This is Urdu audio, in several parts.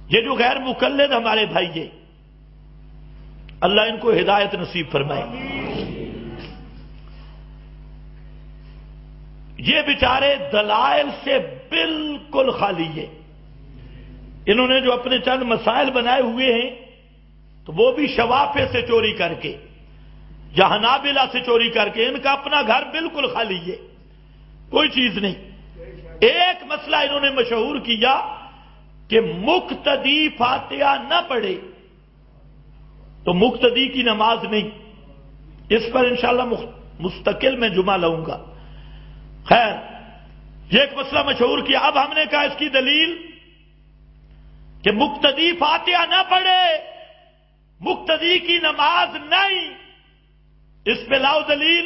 یہ جو غیر مقلد ہمارے بھائی ہیں، اللہ ان کو ہدایت نصیب فرمائے۔ یہ بیچارے دلائل سے بالکل خالی ہے۔ انہوں نے جو اپنے چند مسائل بنائے ہوئے ہیں تو وہ بھی شوافے سے چوری کر کے، حنابلہ سے چوری کر کے، ان کا اپنا گھر بالکل خالی ہے، کوئی چیز نہیں۔ ایک مسئلہ انہوں نے مشہور کیا کہ مقتدی فاتحہ نہ پڑھے تو مقتدی کی نماز نہیں۔ اس پر انشاءاللہ مستقل میں جمعہ لاؤں گا۔ خیر، یہ ایک مسئلہ مشہور کیا۔ اب ہم نے کہا اس کی دلیل کہ مقتدی فاتحہ نہ پڑھے، مقتدی کی نماز نہیں، اس پہ لاؤ دلیل۔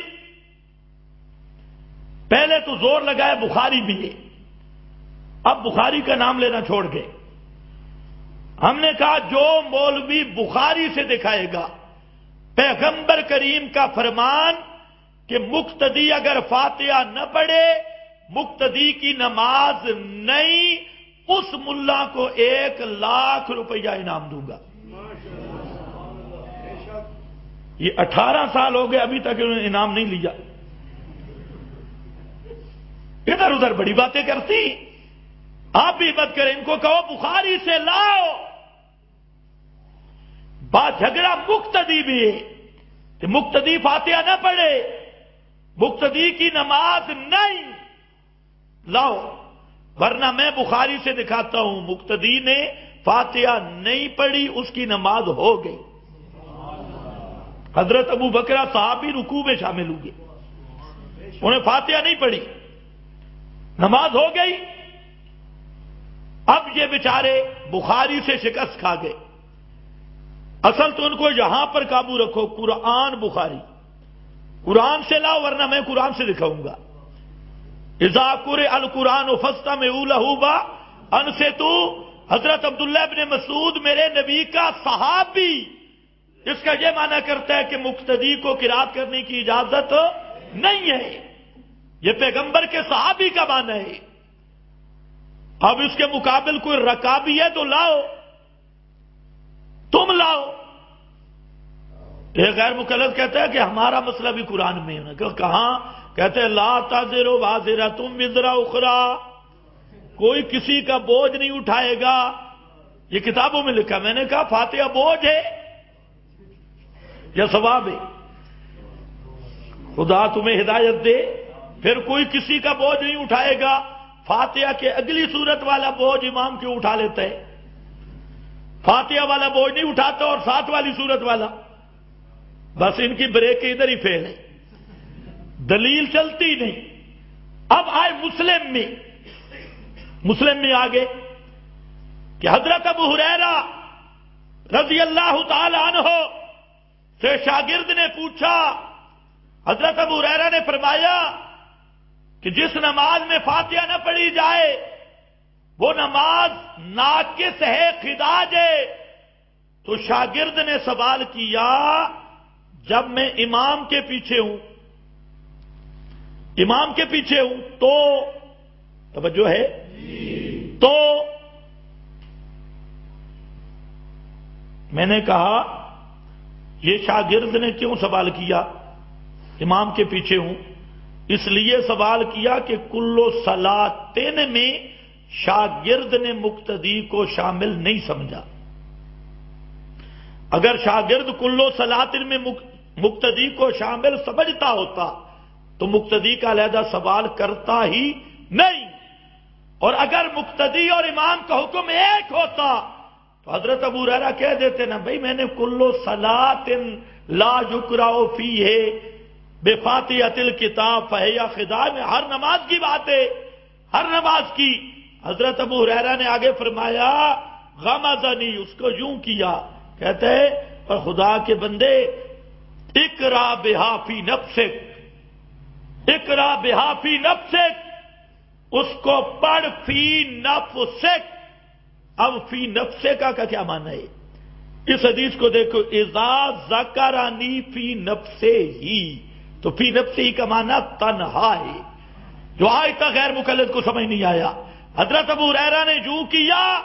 پہلے تو زور لگایا بخاری بھی ہے، اب بخاری کا نام لینا چھوڑ گئے۔ ہم نے کہا جو مولوی بخاری سے دکھائے گا پیغمبر کریم کا فرمان کہ مقتدی اگر فاتحہ نہ پڑھے مقتدی کی نماز نہیں، اس ملا کو 1,00,000 روپیہ انعام دوں گا۔ یہ 18 سال ہو گئے ابھی تک انہوں نے انعام نہیں لیا۔ ادھر ادھر بڑی باتیں کرتی، آپ بھی مت کریں، ان کو کہو بخاری سے لاؤ۔ بات جھگڑا مقتدی بھی ہے کہ مقتدی فاتحہ نہ پڑھے، مقتدی کی نماز نہیں، لاؤ، ورنہ میں بخاری سے دکھاتا ہوں مقتدی نے فاتحہ نہیں پڑھی، اس کی نماز ہو گئی۔ حضرت ابو بکر صحابی رکوع میں شامل ہوئے، انہیں فاتحہ نہیں پڑھی، نماز ہو گئی۔ اب یہ بیچارے بخاری سے شکست کھا گئے۔ اصل تو ان کو یہاں پر قابو رکھو، قرآن بخاری، قرآن سے لاؤ ورنہ میں قرآن سے دکھاؤں گا۔ اذا قرئ القرآن فاستمعوا له وانصتوا، حضرت عبداللہ ابن مسعود میرے نبی کا صحابی، اس کا یہ معنی کرتا ہے کہ مقتدی کو قرات کرنے کی اجازت نہیں ہے، یہ پیغمبر کے صحابی کا معنی ہے۔ اب اس کے مقابل کوئی رکابی ہے تو لاؤ، تم لاؤ۔ یہ غیر مقلد کہتا ہے کہ ہمارا مسئلہ بھی قرآن میں ہے۔ کہاں؟ کہتے ہیں لا تزر وازرۃ وزر اخری، کوئی کسی کا بوجھ نہیں اٹھائے گا، یہ کتابوں میں لکھا۔ میں نے کہا فاتحہ بوجھ ہے یا ثواب ہے؟ خدا تمہیں ہدایت دے، پھر کوئی کسی کا بوجھ نہیں اٹھائے گا۔ فاتحہ کے اگلی صورت والا بوجھ امام کیوں اٹھا لیتا ہے؟ فاتحہ والا بوجھ نہیں اٹھاتا اور ساتھ والی صورت والا، بس ان کی بریک ادھر ہی فیل ہے، دلیل چلتی نہیں۔ اب آئے مسلم میں آگے کہ حضرت ابو ہریرہ رضی اللہ تعالی عنہ سے شاگرد نے پوچھا، حضرت ابو ہریرہ نے فرمایا کہ جس نماز میں فاتحہ نہ پڑھی جائے وہ نماز ناقص ہے، خداج ہے۔ تو شاگرد نے سوال کیا، جب میں امام کے پیچھے ہوں تو توجہ ہے تو میں نے کہا یہ شاگرد نے کیوں سوال کیا؟ امام کے پیچھے ہوں، اس لیے سوال کیا کہ کلو صلاتین میں شاگرد نے مقتدی کو شامل نہیں سمجھا۔ اگر شاگرد کلو صلاتین میں مقتدی کو شامل سمجھتا ہوتا تو مقتدی کا علیحدہ سوال کرتا ہی نہیں، اور اگر مقتدی اور امام کا حکم ایک ہوتا تو حضرت ابو ہریرہ کہہ دیتے نا بھائی میں نے کلو صلاتین لا یقرأ فیہ بفاتحۃ الکتاب فہی خداع، میں ہر نماز کی بات ہے، ہر نماز کی۔ حضرت ابو ہریرہ نے آگے فرمایا غمزنی، اس کو یوں کیا، کہتے ہیں اور خدا کے بندے اقرا بہا فی نفسک، اقرا بہا فی نفسک، اس کو پڑھ فی نفسک۔ اب فی نفسک کا کیا معنی ہے؟ اس حدیث کو دیکھو، اذا ذکرنی فی نفسہ ہی، تو فی نفسہ ہی کا معنی تنہا ہے، جو آج تک غیر مقلد کو سمجھ نہیں آیا۔ حضرت ابو ہریرہ نے جو کیا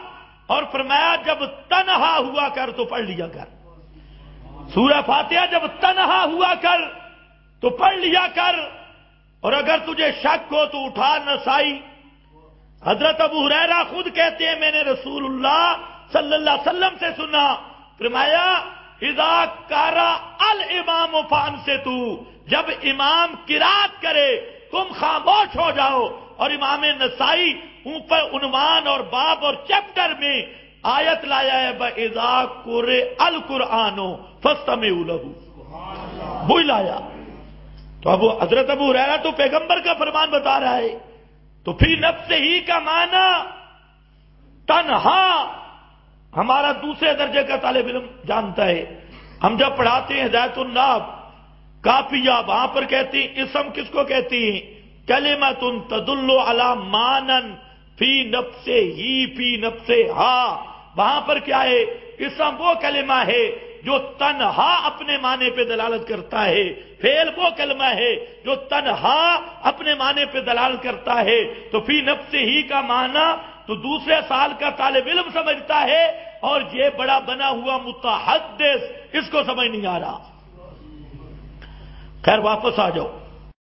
اور فرمایا جب تنہا ہوا کر تو پڑھ لیا کر، سورہ فاتحہ جب تنہا ہوا کر تو پڑھ لیا کر، اور اگر تجھے شک ہو تو اٹھا نسائی۔ حضرت ابو ہریرہ خود کہتے ہیں میں نے رسول اللہ صلی اللہ علیہ وسلم سے سنا، فرمایا اذا قرأ الامام فانصتوا، جب امام قرات کرے تم خاموش ہو جاؤ۔ اور امام نسائی اوپر عنوان اور باب اور چیپٹر میں آیت لایا ہے اذا قرئ القرآن فاستمعوا له، وہی لایا۔ تو اب حضرت ابو ہریرہ تو پیغمبر کا فرمان بتا رہا ہے، تو پھر نفس ہی کا معنی تنہا ہمارا دوسرے درجے کا طالب علم جانتا ہے۔ ہم جب پڑھاتے ہیں ہدایت الناب کافیہ، وہاں پر کہتی ہیں اسم کس کو کہتی ہیں؟ کلمۃ تدل علی مانن فی نفسہ ہی فی نفسہا، وہاں پر کیا ہے؟ اسم وہ کلمہ ہے جو تنہا اپنے معنی پہ دلالت کرتا ہے، فعل وہ کلمہ ہے جو تنہا اپنے معنی پہ دلالت کرتا ہے۔ تو فی نفسہ ہی کا معنی تو دوسرے سال کا طالب علم سمجھتا ہے، اور یہ بڑا بنا ہوا متحدث اس کو سمجھ نہیں آ رہا۔ خیر واپس آ جاؤ۔